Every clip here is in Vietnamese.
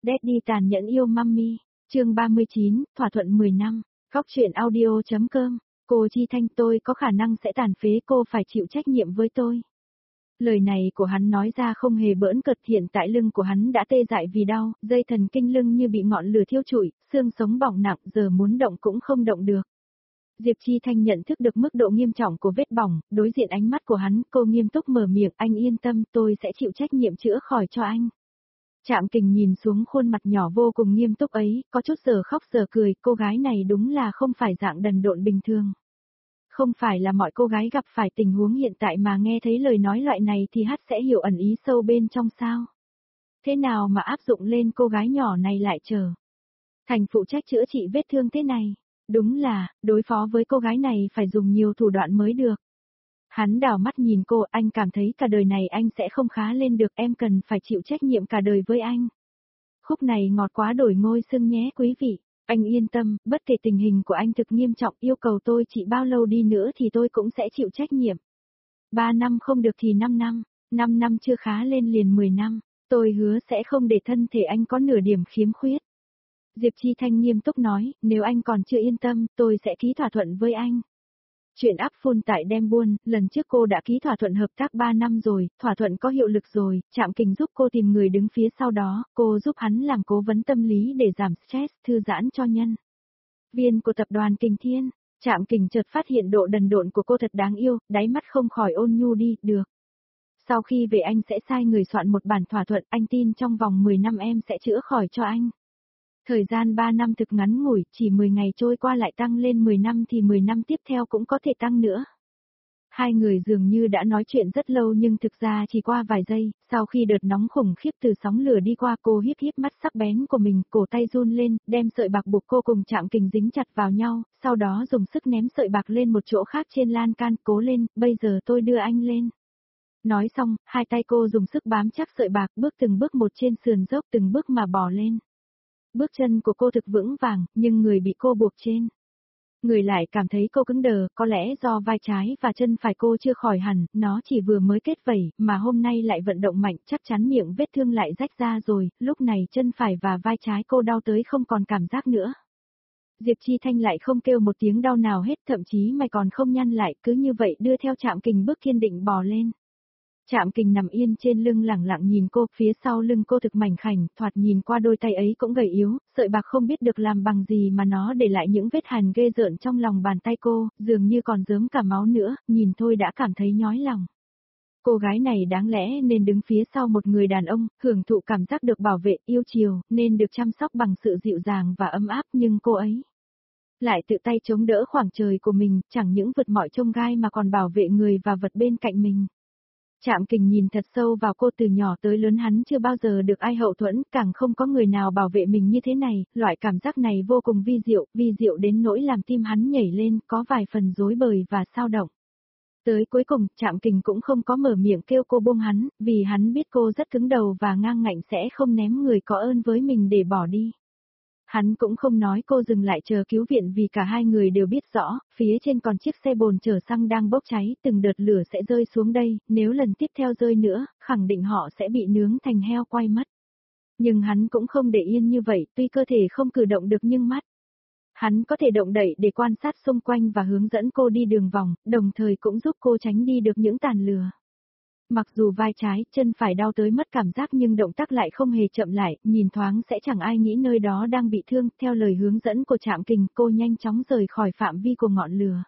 Daddy tàn nhẫn yêu Mummy, chương 39, thỏa thuận 10 năm, Góc truyện audio.com, cô Chi Thanh tôi có khả năng sẽ tàn phế cô phải chịu trách nhiệm với tôi. Lời này của hắn nói ra không hề bỡn cợt, hiện tại lưng của hắn đã tê dại vì đau, dây thần kinh lưng như bị ngọn lửa thiêu trụi, xương sống bỏng nặng giờ muốn động cũng không động được. Diệp Chi Thanh nhận thức được mức độ nghiêm trọng của vết bỏng, đối diện ánh mắt của hắn, cô nghiêm túc mở miệng, anh yên tâm, tôi sẽ chịu trách nhiệm chữa khỏi cho anh. Trạm Kình nhìn xuống khuôn mặt nhỏ vô cùng nghiêm túc ấy, có chút giờ khóc giờ cười, cô gái này đúng là không phải dạng đần độn bình thường. Không phải là mọi cô gái gặp phải tình huống hiện tại mà nghe thấy lời nói loại này thì sẽ hiểu ẩn ý sâu bên trong sao. Thế nào mà áp dụng lên cô gái nhỏ này lại trở thành phụ trách chữa trị vết thương thế này? Đúng là, đối phó với cô gái này phải dùng nhiều thủ đoạn mới được. Hắn đảo mắt nhìn cô, anh cảm thấy cả đời này anh sẽ không khá lên được, em cần phải chịu trách nhiệm cả đời với anh. Khúc này ngọt quá đổi ngôi xưng nhé quý vị. Anh yên tâm, bất kể tình hình của anh thực nghiêm trọng, yêu cầu tôi chỉ bao lâu đi nữa thì tôi cũng sẽ chịu trách nhiệm. 3 năm không được thì 5 năm, 5 năm chưa khá lên liền 10 năm, tôi hứa sẽ không để thân thể anh có nửa điểm khiếm khuyết. Diệp Chi Thanh nghiêm túc nói, nếu anh còn chưa yên tâm, tôi sẽ ký thỏa thuận với anh. Chuyện áp phun tại Đem Buôn, lần trước cô đã ký thỏa thuận hợp tác 3 năm rồi, thỏa thuận có hiệu lực rồi, Trạm Kình giúp cô tìm người đứng phía sau đó, cô giúp hắn làm cố vấn tâm lý để giảm stress, thư giãn cho nhân viên của tập đoàn Kình Thiên. Trạm Kình chợt phát hiện độ đần độn của cô thật đáng yêu, đáy mắt không khỏi ôn nhu đi, được. Sau khi về anh sẽ sai người soạn một bản thỏa thuận, anh tin trong vòng 10 năm em sẽ chữa khỏi cho anh. Thời gian 3 năm thực ngắn ngủi, chỉ 10 ngày trôi qua lại tăng lên 10 năm thì 10 năm tiếp theo cũng có thể tăng nữa. Hai người dường như đã nói chuyện rất lâu nhưng thực ra chỉ qua vài giây, sau khi đợt nóng khủng khiếp từ sóng lửa đi qua cô híp híp mắt sắc bén của mình, cổ tay run lên, đem sợi bạc buộc cô cùng Trạm Kình dính chặt vào nhau, sau đó dùng sức ném sợi bạc lên một chỗ khác trên lan can, cố lên, bây giờ tôi đưa anh lên. Nói xong, hai tay cô dùng sức bám chắc sợi bạc, bước từng bước một trên sườn dốc từng bước mà bò lên. Bước chân của cô thực vững vàng, nhưng người bị cô buộc trên người lại cảm thấy cô cứng đờ, có lẽ do vai trái và chân phải cô chưa khỏi hẳn, nó chỉ vừa mới kết vẩy, mà hôm nay lại vận động mạnh, chắc chắn miệng vết thương lại rách ra rồi, lúc này chân phải và vai trái cô đau tới không còn cảm giác nữa. Diệp Chi Thanh lại không kêu một tiếng đau nào hết, thậm chí mày còn không nhăn lại, cứ như vậy đưa theo Trạm Kình bước kiên định bò lên. Trạm Kình nằm yên trên lưng lẳng lặng nhìn cô, phía sau lưng cô thực mảnh khảnh, thoạt nhìn qua đôi tay ấy cũng gầy yếu, sợi bạc không biết được làm bằng gì mà nó để lại những vết hằn ghê rợn trong lòng bàn tay cô, dường như còn rớm cả máu nữa, nhìn thôi đã cảm thấy nhói lòng. Cô gái này đáng lẽ nên đứng phía sau một người đàn ông, hưởng thụ cảm giác được bảo vệ, yêu chiều, nên được chăm sóc bằng sự dịu dàng và ấm áp, nhưng cô ấy lại tự tay chống đỡ khoảng trời của mình, chẳng những vượt mọi chông gai mà còn bảo vệ người và vật bên cạnh mình. Trạm Kình nhìn thật sâu vào cô, từ nhỏ tới lớn hắn chưa bao giờ được ai hậu thuẫn, càng không có người nào bảo vệ mình như thế này, loại cảm giác này vô cùng vi diệu đến nỗi làm tim hắn nhảy lên, có vài phần rối bời và xao động. Tới cuối cùng, Trạm Kình cũng không có mở miệng kêu cô buông hắn, vì hắn biết cô rất cứng đầu và ngang ngạnh sẽ không ném người có ơn với mình để bỏ đi. Hắn cũng không nói cô dừng lại chờ cứu viện vì cả hai người đều biết rõ, phía trên còn chiếc xe bồn chở xăng đang bốc cháy, từng đợt lửa sẽ rơi xuống đây, nếu lần tiếp theo rơi nữa, khẳng định họ sẽ bị nướng thành heo quay mất. Nhưng hắn cũng không để yên như vậy, tuy cơ thể không cử động được nhưng mắt hắn có thể động đậy để quan sát xung quanh và hướng dẫn cô đi đường vòng, đồng thời cũng giúp cô tránh đi được những tàn lửa. Mặc dù vai trái, chân phải đau tới mất cảm giác nhưng động tác lại không hề chậm lại, nhìn thoáng sẽ chẳng ai nghĩ nơi đó đang bị thương, theo lời hướng dẫn của Trạm Kình cô nhanh chóng rời khỏi phạm vi của ngọn lửa.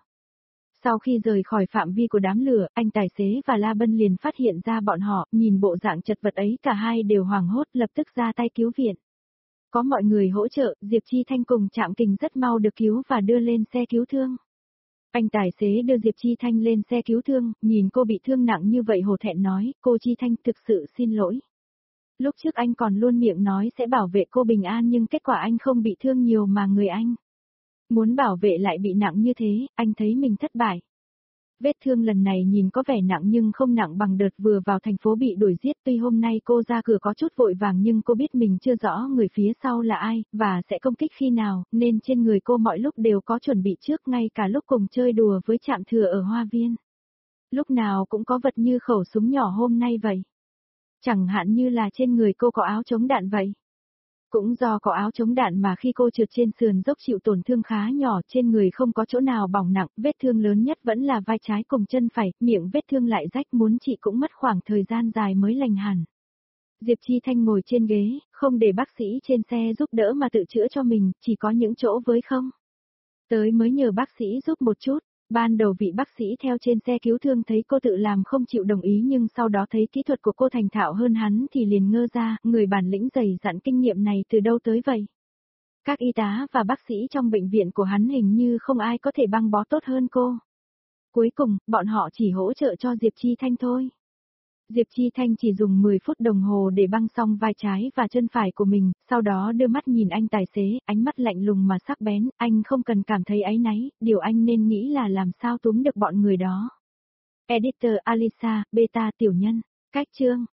Sau khi rời khỏi phạm vi của đám lửa, anh tài xế và La Bân liền phát hiện ra bọn họ, nhìn bộ dạng chật vật ấy cả hai đều hoảng hốt lập tức ra tay cứu viện. Có mọi người hỗ trợ, Diệp Chi Thanh cùng Trạm Kình rất mau được cứu và đưa lên xe cứu thương. Anh tài xế đưa Diệp Chi Thanh lên xe cứu thương, nhìn cô bị thương nặng như vậy hổ thẹn nói, cô Chi Thanh thực sự xin lỗi. Lúc trước anh còn luôn miệng nói sẽ bảo vệ cô bình an nhưng kết quả anh không bị thương nhiều mà người anh muốn bảo vệ lại bị nặng như thế, anh thấy mình thất bại. Vết thương lần này nhìn có vẻ nặng nhưng không nặng bằng đợt vừa vào thành phố bị đuổi giết, tuy hôm nay cô ra cửa có chút vội vàng nhưng cô biết mình chưa rõ người phía sau là ai, và sẽ công kích khi nào, nên trên người cô mọi lúc đều có chuẩn bị trước, ngay cả lúc cùng chơi đùa với Trạm Thừa ở hoa viên. Lúc nào cũng có vật như khẩu súng nhỏ hôm nay vậy. Chẳng hạn như là trên người cô có áo chống đạn vậy. Cũng do có áo chống đạn mà khi cô trượt trên sườn dốc chịu tổn thương khá nhỏ, trên người không có chỗ nào bỏng nặng, vết thương lớn nhất vẫn là vai trái cùng chân phải, miệng vết thương lại rách, muốn trị cũng mất khoảng thời gian dài mới lành hẳn. Diệp Chi Thanh ngồi trên ghế, không để bác sĩ trên xe giúp đỡ mà tự chữa cho mình, chỉ có những chỗ với không. Tới mới nhờ bác sĩ giúp một chút. Ban đầu vị bác sĩ theo trên xe cứu thương thấy cô tự làm không chịu đồng ý, nhưng sau đó thấy kỹ thuật của cô thành thạo hơn hắn thì liền ngơ ra, người bản lĩnh dày dặn kinh nghiệm này từ đâu tới vậy. Các y tá và bác sĩ trong bệnh viện của hắn hình như không ai có thể băng bó tốt hơn cô. Cuối cùng, bọn họ chỉ hỗ trợ cho Diệp Chi Thanh thôi. Diệp Chi Thanh chỉ dùng 10 phút đồng hồ để băng xong vai trái và chân phải của mình, sau đó đưa mắt nhìn anh tài xế, ánh mắt lạnh lùng mà sắc bén, anh không cần cảm thấy áy náy, điều anh nên nghĩ là làm sao túm được bọn người đó. Editor Alisa, Beta tiểu nhân, cách chương.